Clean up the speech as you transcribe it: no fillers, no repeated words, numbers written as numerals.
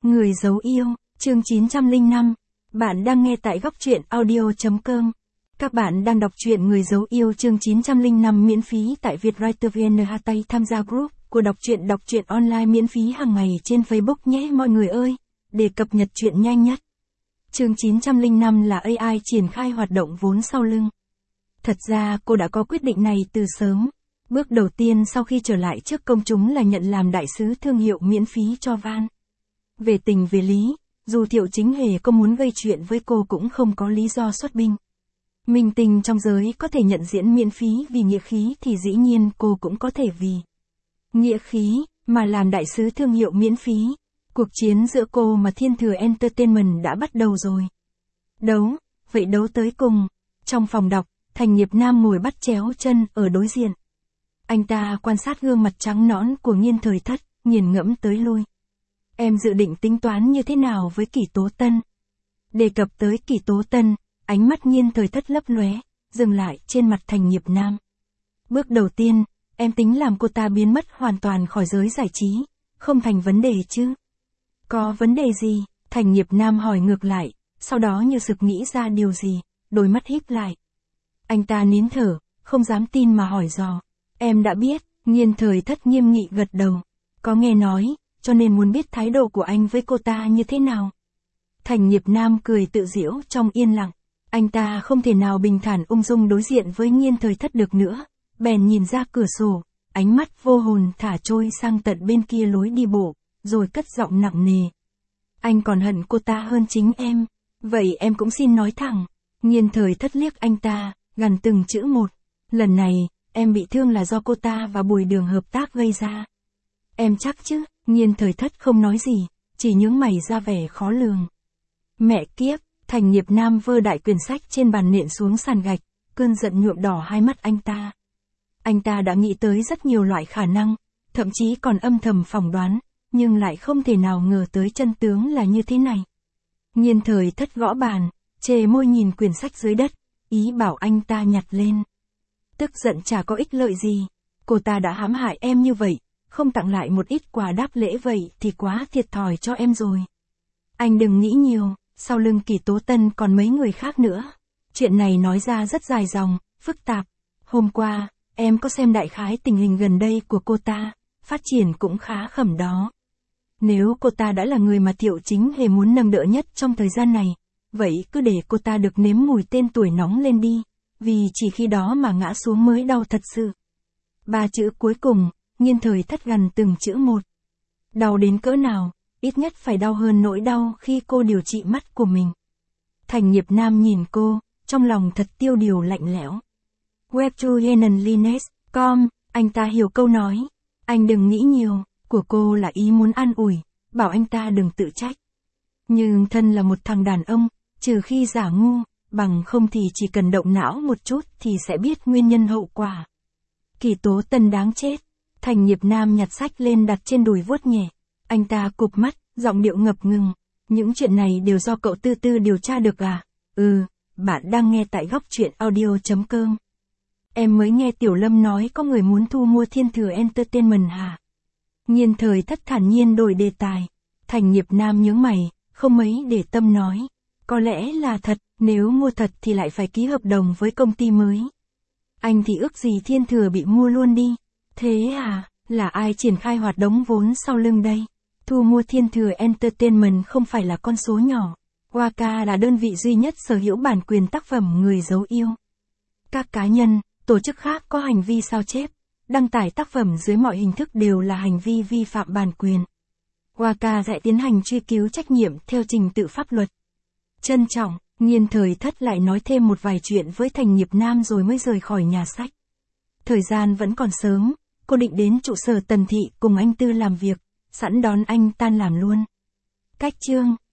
Người giấu yêu, chương 905. Bạn đang nghe tại góc truyện audio.com. Các bạn đang đọc truyện Người giấu yêu chương 905 miễn phí tại Vietwriter VN. Tham gia group của đọc truyện online miễn phí hàng ngày trên Facebook nhé mọi người ơi, để cập nhật truyện nhanh nhất. Chương 905 là AI triển khai hoạt động vốn sau lưng. Thật ra cô đã có quyết định này từ sớm. Bước đầu tiên sau khi trở lại trước công chúng là nhận làm đại sứ thương hiệu miễn phí cho Van. Về tình về lý, dù Thiệu Chính Hề có muốn gây chuyện với cô cũng không có lý do xuất binh. Minh tinh trong giới có thể nhận diễn miễn phí vì nghĩa khí thì dĩ nhiên cô cũng có thể vì nghĩa khí mà làm đại sứ thương hiệu miễn phí. Cuộc chiến giữa cô mà Thiên Thừa Entertainment đã bắt đầu rồi. Vậy đấu tới cùng. Trong phòng đọc, Thành Nghiệp Nam ngồi bắt chéo chân ở đối diện. Anh ta quan sát gương mặt trắng nõn của Nghiên Thời Thất, nghiền ngẫm tới lui. Em dự định tính toán như thế nào với Kỷ Tố Tân? Đề cập tới Kỷ Tố Tân, ánh mắt Nghiên Thời Thất lấp lóe, dừng lại trên mặt Thành Nghiệp Nam. Bước đầu tiên, em tính làm cô ta biến mất hoàn toàn khỏi giới giải trí, không thành vấn đề chứ? Có vấn đề gì? Thành Nghiệp Nam hỏi ngược lại, sau đó như sực nghĩ ra điều gì, đôi mắt híp lại. Anh ta nín thở, không dám tin mà hỏi dò. Em đã biết, Nghiên Thời Thất nghiêm nghị gật đầu. Có nghe nói, cho nên muốn biết thái độ của anh với cô ta như thế nào. Thành Nghiệp Nam cười tự giễu trong yên lặng. Anh ta không thể nào bình thản ung dung đối diện với Nghiên Thời Thất được nữa. Bèn nhìn ra cửa sổ, ánh mắt vô hồn thả trôi sang tận bên kia lối đi bộ, rồi cất giọng nặng nề. Anh còn hận cô ta hơn chính em. Vậy em cũng xin nói thẳng. Nghiên Thời Thất liếc anh ta, gằn từng chữ một. Lần này, em bị thương là do cô ta và Bùi Đường hợp tác gây ra. Em chắc chứ? Nghiên Thời Thất không nói gì, chỉ nhướng mày ra vẻ khó lường. Mẹ kiếp, Thành Nghiệp Nam vơ đại quyển sách trên bàn nện xuống sàn gạch, cơn giận nhuộm đỏ hai mắt anh ta. Anh ta đã nghĩ tới rất nhiều loại khả năng, thậm chí còn âm thầm phỏng đoán, nhưng lại không thể nào ngờ tới chân tướng là như thế này. Nghiên Thời Thất gõ bàn, chề môi nhìn quyển sách dưới đất, ý bảo anh ta nhặt lên. Tức giận chả có ích lợi gì, cô ta đã hãm hại em như vậy, không tặng lại một ít quà đáp lễ vậy thì quá thiệt thòi cho em rồi. Anh đừng nghĩ nhiều, sau lưng Kỷ Tố Tân còn mấy người khác nữa. Chuyện này nói ra rất dài dòng, phức tạp. Hôm qua, em có xem đại khái tình hình gần đây của cô ta, phát triển cũng khá khẩm đó. Nếu cô ta đã là người mà Thiệu Chính Hề muốn nâng đỡ nhất trong thời gian này, vậy cứ để cô ta được nếm mùi tên tuổi nóng lên đi, vì chỉ khi đó mà ngã xuống mới đau thật sự. 3 chữ cuối cùng, Nghiên Thời Thất gằn từng chữ một. Đau đến cỡ nào, ít nhất phải đau hơn nỗi đau khi cô điều trị mắt của mình. Thành Nghiệp Nam nhìn cô, trong lòng thật tiêu điều lạnh lẽo. Webtoyenenlines.com, anh ta hiểu câu nói. Anh đừng nghĩ nhiều, của cô là ý muốn an ủi, bảo anh ta đừng tự trách. Nhưng thân là một thằng đàn ông, trừ khi giả ngu, bằng không thì chỉ cần động não một chút thì sẽ biết nguyên nhân hậu quả. Kỷ Tố Tân đáng chết. Thành Nghiệp Nam nhặt sách lên đặt trên đùi vuốt nhẹ. Anh ta cụp mắt, giọng điệu ngập ngừng. Những chuyện này đều do cậu Tư Tư điều tra được à? Bạn đang nghe tại góc truyện audio.com. Em mới nghe Tiểu Lâm nói có người muốn thu mua Thiên Thừa Entertainment hả? Nghiên Thời Thất thản nhiên đổi đề tài. Thành Nghiệp Nam nhướng mày, không mấy để tâm nói. Có lẽ là thật, nếu mua thật thì lại phải ký hợp đồng với công ty mới. Anh thì ước gì Thiên Thừa bị mua luôn đi. Thế à, là ai triển khai hoạt động vốn sau lưng đây? Thu mua Thiên Thừa Entertainment không phải là con số nhỏ. Waka là đơn vị duy nhất sở hữu bản quyền tác phẩm Người giấu yêu. Các cá nhân, tổ chức khác có hành vi sao chép, đăng tải tác phẩm dưới mọi hình thức đều là hành vi vi phạm bản quyền. Waka sẽ tiến hành truy cứu trách nhiệm theo trình tự pháp luật. Trân trọng, Nghiên Thời Thất lại nói thêm một vài chuyện với Thành Nghiệp Nam rồi mới rời khỏi nhà sách. Thời gian vẫn còn sớm, cô định đến trụ sở Tần Thị cùng anh Tư làm việc, sẵn đón anh tan làm luôn. Cách chương